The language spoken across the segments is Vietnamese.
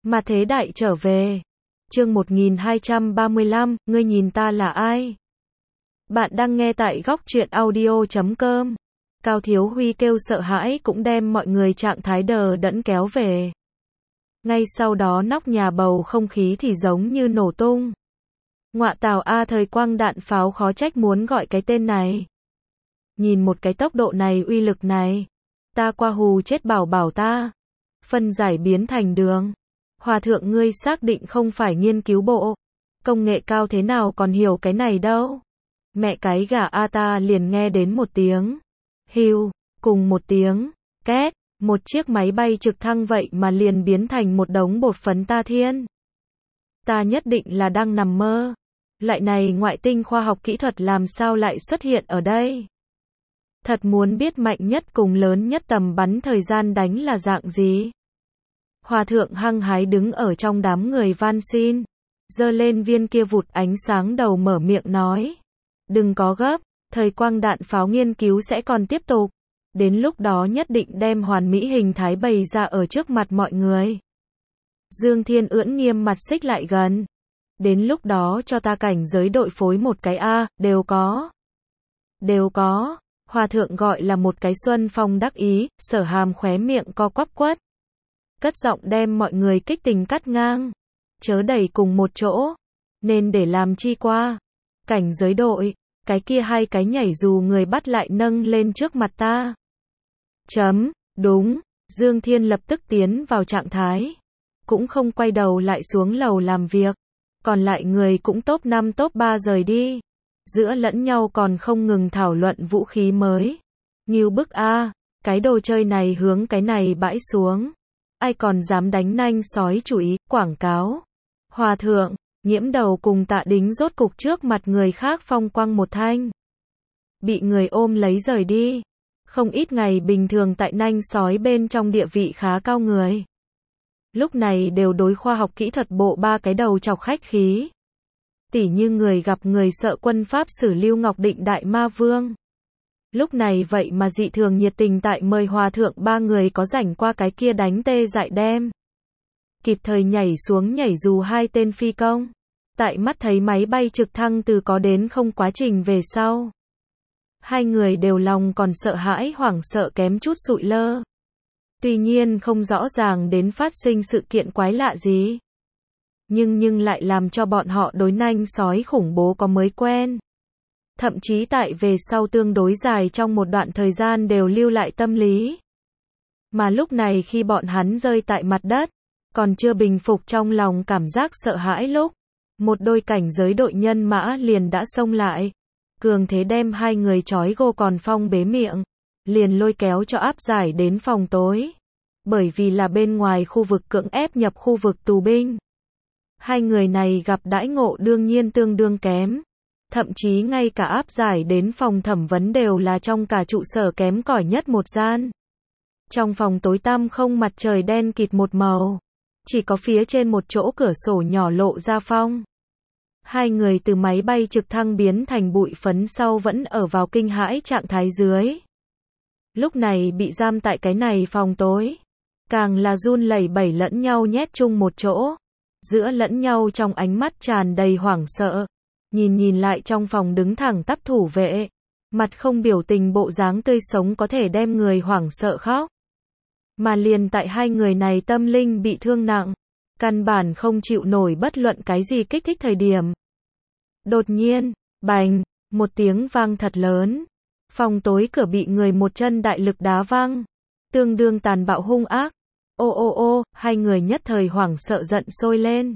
Mà thế đại trở về. Chương 1235, ngươi nhìn ta là ai? Bạn đang nghe tại góc truyện audio.com. Cao Thiếu Huy kêu sợ hãi cũng đem mọi người trạng thái đờ đẫn kéo về. Ngay sau đó nóc nhà bầu không khí thì giống như nổ tung. Ngọa tào a, thời quang đạn pháo khó trách muốn gọi cái tên này. Nhìn một cái tốc độ này, uy lực này. Ta qua hù chết bảo bảo ta. Phân giải biến thành đường. Hòa thượng ngươi xác định không phải nghiên cứu bộ. Công nghệ cao thế nào còn hiểu cái này đâu. Mẹ cái gà a, ta liền nghe đến một tiếng hiu, cùng một tiếng két, một chiếc máy bay trực thăng vậy mà liền biến thành một đống bột phấn ta thiên. Ta nhất định là đang nằm mơ. Loại này ngoại tinh khoa học kỹ thuật làm sao lại xuất hiện ở đây? Thật muốn biết mạnh nhất cùng lớn nhất tầm bắn thời gian đánh là dạng gì? Hòa thượng hăng hái đứng ở trong đám người van xin, giơ lên viên kia vụt ánh sáng đầu mở miệng nói. Đừng có gấp, thời quang đạn pháo nghiên cứu sẽ còn tiếp tục. Đến lúc đó nhất định đem hoàn mỹ hình thái bày ra ở trước mặt mọi người. Dương Thiên ưỡn nghiêm mặt xích lại gần. Đến lúc đó cho ta cảnh giới đội phối một cái A, đều có. Đều có. Hòa thượng gọi là một cái Xuân Phong đắc ý, Sở Hàm khóe miệng co quắp quất. Cất giọng đem mọi người kích tình cắt ngang. Chớ đẩy cùng một chỗ. Nên để làm chi qua. Cảnh giới đội. Cái kia hai cái nhảy dù người bắt lại nâng lên trước mặt ta. Đúng. Dương Thiên lập tức tiến vào trạng thái. Cũng không quay đầu lại xuống lầu làm việc. Còn lại người cũng top 5 top 3 rời đi. Giữa lẫn nhau còn không ngừng thảo luận vũ khí mới. Ngưu bức a, cái đồ chơi này hướng cái này bãi xuống. Ai còn dám đánh nanh sói chủ ý, quảng cáo. Hòa thượng, Nhiễm Đầu cùng Tạ Đính rốt cục trước mặt người khác phong quang một thanh. Bị người ôm lấy rời đi. Không ít ngày bình thường tại nanh sói bên trong địa vị khá cao người. Lúc này đều đối khoa học kỹ thuật bộ ba cái đầu chọc khách khí. Tỉ như người gặp người sợ quân pháp sử Lưu Ngọc Định Đại Ma Vương. Lúc này vậy mà dị thường nhiệt tình tại mời hòa thượng ba người có rảnh qua cái kia đánh tê dại đem. Kịp thời nhảy xuống nhảy dù hai tên phi công. Tại mắt thấy máy bay trực thăng từ có đến không quá trình về sau. Hai người đều lòng còn sợ hãi hoảng sợ kém chút sụi lơ. Tuy nhiên không rõ ràng đến phát sinh sự kiện quái lạ gì. Nhưng lại làm cho bọn họ đối nanh sói khủng bố có mới quen. Thậm chí tại về sau tương đối dài trong một đoạn thời gian đều lưu lại tâm lý. Mà lúc này khi bọn hắn rơi tại mặt đất, còn chưa bình phục trong lòng cảm giác sợ hãi lúc, một đôi cảnh giới đội nhân mã liền đã xông lại. Cường thế đem hai người trói gô còn phong bế miệng, liền lôi kéo cho áp giải đến phòng tối. Bởi vì là bên ngoài khu vực cưỡng ép nhập khu vực tù binh. Hai người này gặp đãi ngộ đương nhiên tương đương kém. Thậm chí ngay cả áp giải đến phòng thẩm vấn đều là trong cả trụ sở kém cỏi nhất một gian. Trong phòng tối tăm không mặt trời đen kịt một màu. Chỉ có phía trên một chỗ cửa sổ nhỏ lộ ra phong. Hai người từ máy bay trực thăng biến thành bụi phấn sau vẫn ở vào kinh hãi trạng thái dưới. Lúc này bị giam tại cái này phòng tối. Càng là run lẩy bẩy lẫn nhau nhét chung một chỗ. Giữa lẫn nhau trong ánh mắt tràn đầy hoảng sợ. Nhìn lại trong phòng đứng thẳng tắp thủ vệ. Mặt không biểu tình bộ dáng tươi sống có thể đem người hoảng sợ khóc. Mà liền tại hai người này tâm linh bị thương nặng. Căn bản không chịu nổi bất luận cái gì kích thích thời điểm. Đột nhiên, bành, một tiếng vang thật lớn. Phòng tối cửa bị người một chân đại lực đá văng. Tương đương tàn bạo hung ác. Ô, hai người nhất thời hoảng sợ giận sôi lên.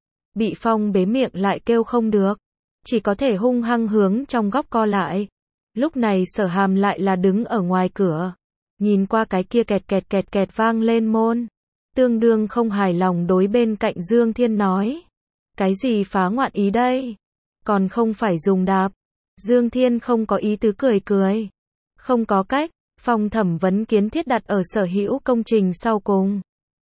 Bị phong bế miệng lại kêu không được. Chỉ có thể hung hăng hướng trong góc co lại. Lúc này Sở Hàm lại là đứng ở ngoài cửa. Nhìn qua cái kia kẹt vang lên môn. Tương đương không hài lòng đối bên cạnh Dương Thiên nói. Cái gì phá ngoạn ý đây? Còn không phải dùng đạp. Dương Thiên không có ý tứ cười. Không có cách, phòng thẩm vấn kiến thiết đặt ở sở hữu công trình sau cùng.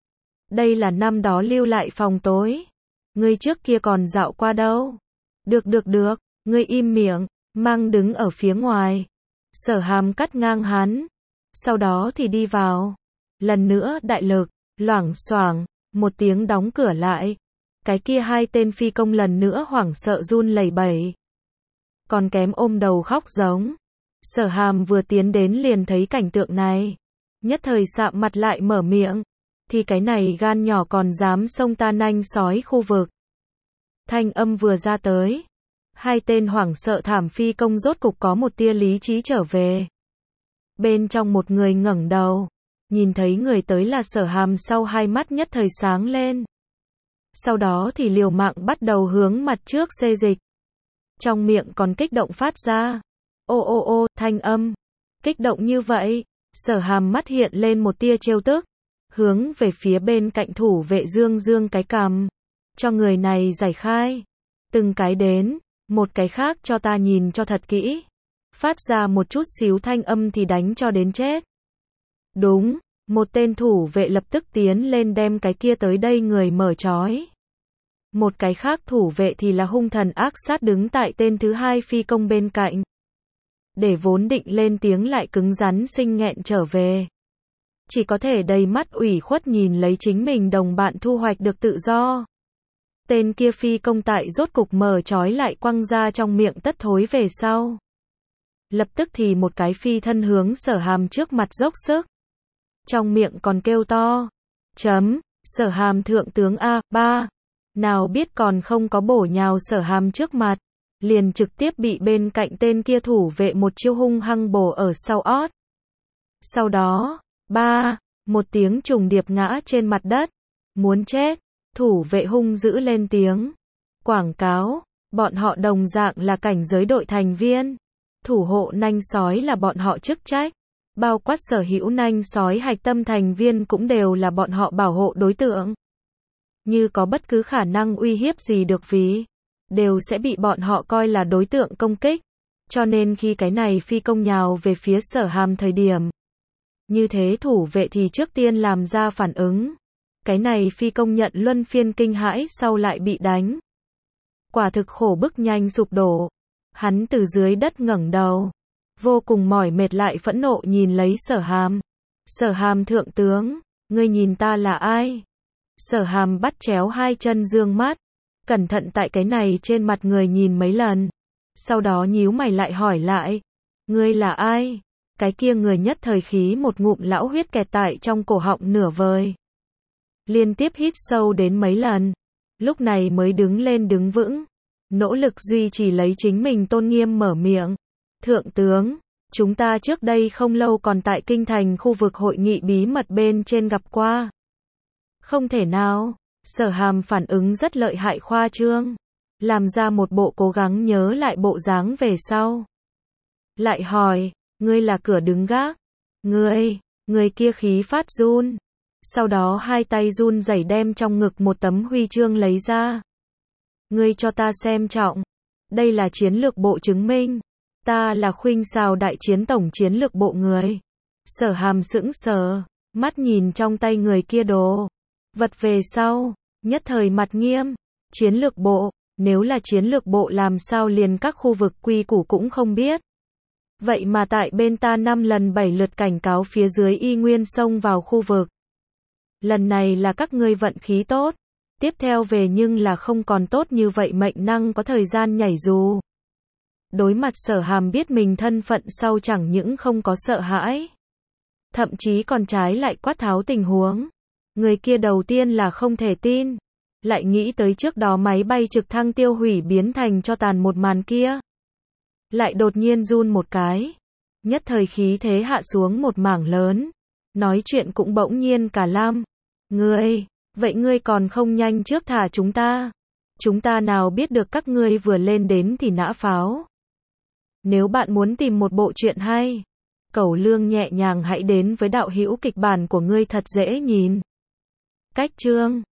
Đây là năm đó lưu lại phòng tối. Ngươi trước kia còn dạo qua đâu? Được, ngươi im miệng, mang đứng ở phía ngoài. Sở Hàm cắt ngang hắn. Sau đó thì đi vào. Lần nữa đại lực, loảng xoảng, một tiếng đóng cửa lại. Cái kia hai tên phi công lần nữa hoảng sợ run lẩy bẩy. Còn kém ôm đầu khóc giống. Sở Hàm vừa tiến đến liền thấy cảnh tượng này. Nhất thời sạm mặt lại mở miệng. Thì cái này gan nhỏ còn dám xông ta nanh sói khu vực. Thanh âm vừa ra tới. Hai tên hoảng sợ thảm phi công rốt cục có một tia lý trí trở về. Bên trong một người ngẩng đầu. Nhìn thấy người tới là Sở Hàm sau hai mắt nhất thời sáng lên. Sau đó thì liều mạng bắt đầu hướng mặt trước xê dịch. Trong miệng còn kích động phát ra. Ô ô ô, thanh âm. Kích động như vậy. Sở Hàm mắt hiện lên một tia trêu tức. Hướng về phía bên cạnh thủ vệ dương dương cái cằm. Cho người này giải khai. Từng cái đến. Một cái khác cho ta nhìn cho thật kỹ. Phát ra một chút xíu thanh âm thì đánh cho đến chết. Đúng. Một tên thủ vệ lập tức tiến lên đem cái kia tới đây người mở trói. Một cái khác thủ vệ thì là hung thần ác sát đứng tại tên thứ hai phi công bên cạnh. Để vốn định lên tiếng lại cứng rắn sinh nghẹn trở về. Chỉ có thể đầy mắt ủy khuất nhìn lấy chính mình đồng bạn thu hoạch được tự do. Tên kia phi công tại rốt cục mở trói lại quăng ra trong miệng tất thối về sau. Lập tức thì một cái phi thân hướng Sở Hàm trước mặt dốc sức. Trong miệng còn kêu to. Sở Hàm thượng tướng A3. Nào biết còn không có bổ nhào Sở Hàm trước mặt. Liền trực tiếp bị bên cạnh tên kia thủ vệ một chiêu hung hăng bổ ở sau ót. Sau đó, một tiếng trùng điệp ngã trên mặt đất. Muốn chết. Thủ vệ hung dữ lên tiếng. Quảng cáo. Bọn họ đồng dạng là cảnh giới đội thành viên. Thủ hộ nanh sói là bọn họ chức trách. Bao quát sở hữu nanh sói hạch tâm thành viên cũng đều là bọn họ bảo hộ đối tượng. Như có bất cứ khả năng uy hiếp gì được vì, đều sẽ bị bọn họ coi là đối tượng công kích. Cho nên khi cái này phi công nhào về phía Sở Hàm thời điểm. Như thế thủ vệ thì trước tiên làm ra phản ứng. Cái này phi công nhận luân phiên kinh hãi sau lại bị đánh. Quả thực khổ bức nhanh sụp đổ. Hắn từ dưới đất ngẩng đầu. Vô cùng mỏi mệt lại phẫn nộ nhìn lấy Sở Hàm. Sở Hàm thượng tướng, ngươi nhìn ta là ai? Sở Hàm bắt chéo hai chân dương mắt. Cẩn thận tại cái này trên mặt người nhìn mấy lần. Sau đó nhíu mày lại hỏi lại. Ngươi là ai? Cái kia người nhất thời khí một ngụm lão huyết kẹt tại trong cổ họng nửa vời. Liên tiếp hít sâu đến mấy lần. Lúc này mới đứng lên đứng vững. Nỗ lực duy trì lấy chính mình tôn nghiêm mở miệng. Thượng tướng, chúng ta trước đây không lâu còn tại kinh thành khu vực hội nghị bí mật bên trên gặp qua. Không thể nào. Sở Hàm phản ứng rất lợi hại khoa trương. Làm ra một bộ cố gắng nhớ lại bộ dáng về sau. Lại hỏi, ngươi là cửa đứng gác. Người kia khí phát run. Sau đó hai tay run rẩy đem trong ngực một tấm huy chương lấy ra. Ngươi cho ta xem trọng. Đây là chiến lược bộ chứng minh. Ta là khuynh xào đại chiến tổng chiến lược bộ người. Sở Hàm sững sờ, mắt nhìn trong tay người kia đồ vật về sau, nhất thời mặt nghiêm. Chiến lược bộ, nếu là chiến lược bộ làm sao liền các khu vực quy củ cũng không biết. Vậy mà tại bên ta 5 lần 7 lượt cảnh cáo phía dưới y nguyên xông vào khu vực. Lần này là các ngươi vận khí tốt. Tiếp theo về nhưng là không còn tốt như vậy mệnh năng có thời gian nhảy dù. Đối mặt Sở Hàm biết mình thân phận sau chẳng những không có sợ hãi. Thậm chí còn trái lại quát tháo tình huống. Người kia đầu tiên là không thể tin. Lại nghĩ tới trước đó máy bay trực thăng tiêu hủy biến thành cho tàn một màn kia. Lại đột nhiên run một cái. Nhất thời khí thế hạ xuống một mảng lớn. Nói chuyện cũng bỗng nhiên cả lam. Vậy ngươi còn không nhanh trước thả chúng ta. Chúng ta nào biết được các ngươi vừa lên đến thì nã pháo. Nếu bạn muốn tìm một bộ truyện hay, Cẩu Lương nhẹ nhàng hãy đến với đạo hữu kịch bản của ngươi thật dễ nhìn. Cách chương